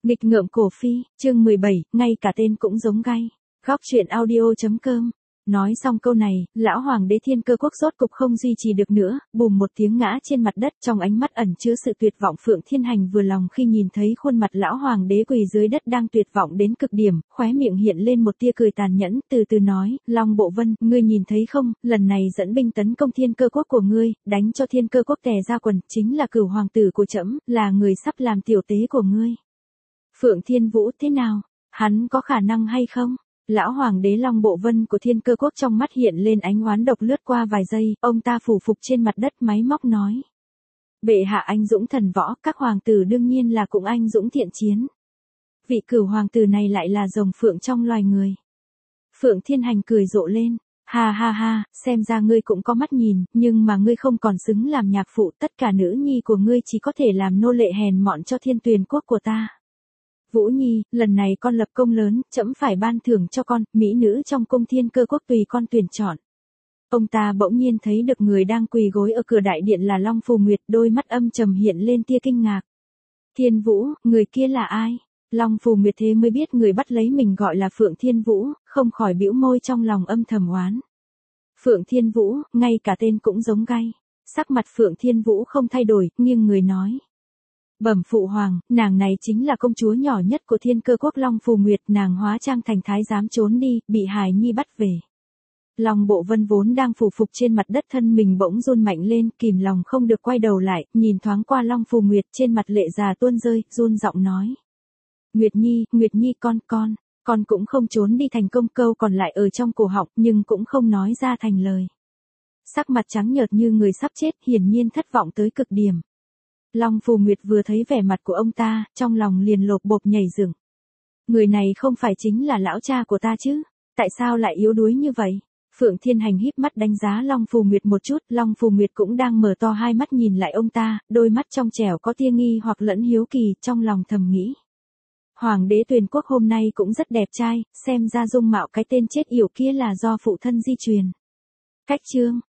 Nghịch ngợm cổ phi, chương 17, ngay cả tên cũng giống gai. Góc truyện audio.com. Nói xong câu này, lão hoàng đế Thiên Cơ Quốc rốt cục không duy trì được nữa, bùm một tiếng ngã trên mặt đất, trong ánh mắt ẩn chứa sự tuyệt vọng. Phượng Thiên Hành vừa lòng khi nhìn thấy khuôn mặt lão hoàng đế quỳ dưới đất đang tuyệt vọng đến cực điểm, khóe miệng hiện lên một tia cười tàn nhẫn, từ từ nói, Long Bộ Vân, ngươi nhìn thấy không, lần này dẫn binh tấn công Thiên Cơ Quốc của ngươi, đánh cho Thiên Cơ Quốc tè ra quần, chính là Cửu hoàng tử của trẫm, là người sắp làm tiểu tế của ngươi. Phượng Thiên Vũ thế nào? Hắn có khả năng hay không? Lão hoàng đế Long Bộ Vân của Thiên Cơ Quốc trong mắt hiện lên ánh oán độc lướt qua vài giây, ông ta phủ phục trên mặt đất máy móc nói. Bệ hạ anh dũng thần võ, các hoàng tử đương nhiên là cũng anh dũng thiện chiến. Vị Cửu hoàng tử này lại là rồng phượng trong loài người. Phượng Thiên Hành cười rộ lên. Ha ha ha, xem ra ngươi cũng có mắt nhìn, nhưng mà ngươi không còn xứng làm nhạc phụ, tất cả nữ nhi của ngươi chỉ có thể làm nô lệ hèn mọn cho Thiên Tuyền Quốc của ta. Vũ Nhi, lần này con lập công lớn, trẫm phải ban thưởng cho con, mỹ nữ trong cung Thiên Cơ Quốc tùy con tuyển chọn. Ông ta bỗng nhiên thấy được người đang quỳ gối ở cửa đại điện là Long Phù Nguyệt, đôi mắt âm trầm hiện lên tia kinh ngạc. Thiên Vũ, người kia là ai? Long Phù Nguyệt thế mới biết người bắt lấy mình gọi là Phượng Thiên Vũ, không khỏi bĩu môi trong lòng âm thầm oán. Phượng Thiên Vũ, ngay cả tên cũng giống gai. Sắc mặt Phượng Thiên Vũ không thay đổi, nhưng người nói. Bẩm phụ hoàng, nàng này chính là công chúa nhỏ nhất của Thiên Cơ Quốc Long Phù Nguyệt, nàng hóa trang thành thái giám trốn đi, bị Hải Nhi bắt về. Long Bộ Vân vốn đang phủ phục trên mặt đất, thân mình bỗng run mạnh lên, kìm lòng không được quay đầu lại, nhìn thoáng qua Long Phù Nguyệt, trên mặt lệ già tuôn rơi, run giọng nói. Nguyệt Nhi con cũng không trốn đi thành công, câu còn lại ở trong cổ họng nhưng cũng không nói ra thành lời. Sắc mặt trắng nhợt như người sắp chết, hiển nhiên thất vọng tới cực điểm. Long Phù Nguyệt vừa thấy vẻ mặt của ông ta, trong lòng liền lột bột nhảy dựng. Người này không phải chính là lão cha của ta chứ? Tại sao lại yếu đuối như vậy? Phượng Thiên Hành híp mắt đánh giá Long Phù Nguyệt một chút, Long Phù Nguyệt cũng đang mở to hai mắt nhìn lại ông ta, đôi mắt trong trẻo có tia nghi hoặc lẫn hiếu kỳ, trong lòng thầm nghĩ. Hoàng đế Tuyền Quốc hôm nay cũng rất đẹp trai, xem ra dung mạo cái tên chết yểu kia là do phụ thân di truyền. Cách chương,